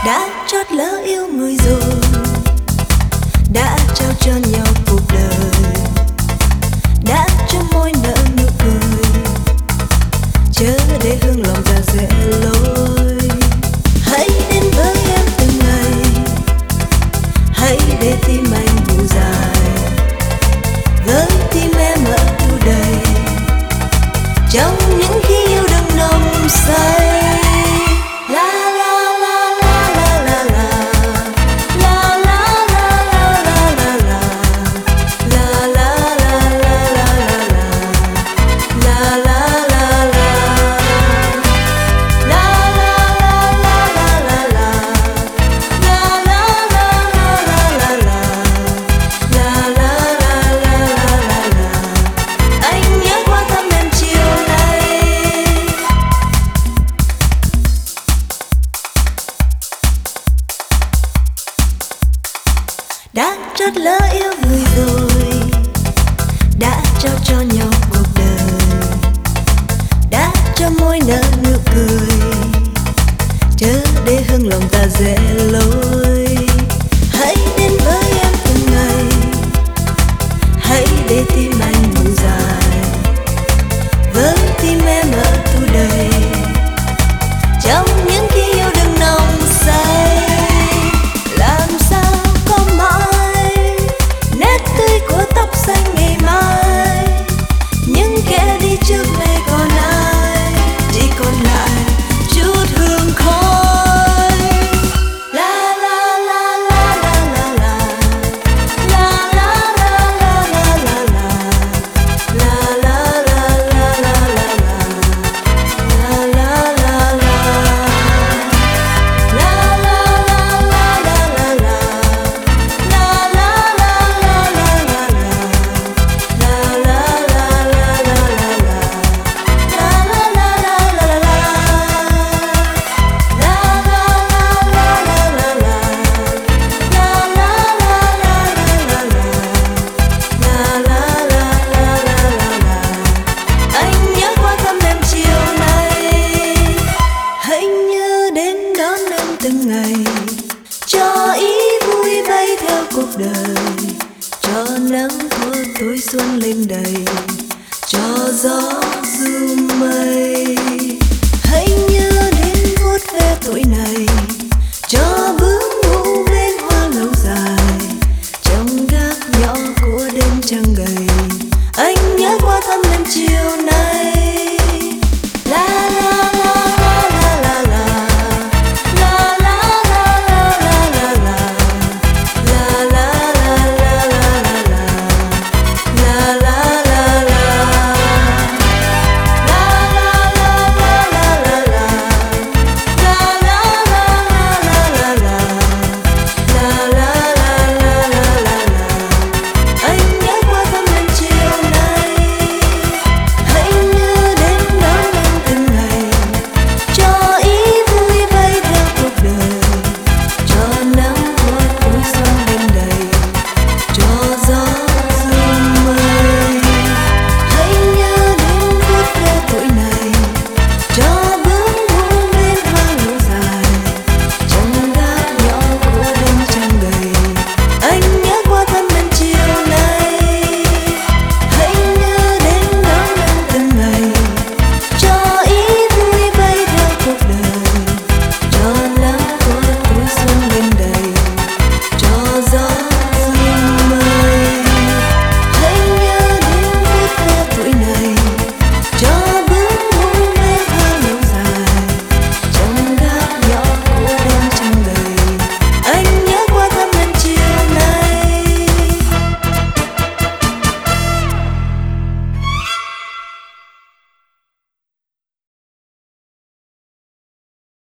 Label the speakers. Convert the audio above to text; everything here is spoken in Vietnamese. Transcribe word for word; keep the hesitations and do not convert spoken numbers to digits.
Speaker 1: đã chót lỡ yêu người rồi, đã trao cho nhau cuộc đời, đã cho môi nở nụ cười, chớ để hương lòng ta dễ lối. Hãy đến với em từng ngày, hãy để tim anh đủ dài, với tim em ở thu đầy, trong những khi yêu đừng nồng say. Đã chót lỡ yêu người rồi, đã trao cho nhau cuộc đời, đã cho môi nở nụ cười, chớ để hương lòng ta dễ lối. Hãy đến với em từng ngày, hãy để tim anh đủ dài, với tim em ở thu đầy, trong những khi yêu đừng nồng say. Xanh ngày mai, những kẻ đi trước này còn ai, chỉ còn lại chút hương khói. La la la la la la la, la la la la la la la, la la la la la la la, la la la la, la la la la la la la. Từng ngày cho ý vui bay theo cuộc đời, cho nắng thua tối xuân lên đầy, cho gió du mây. Hãy nhớ đến vuốt ve tuổi này,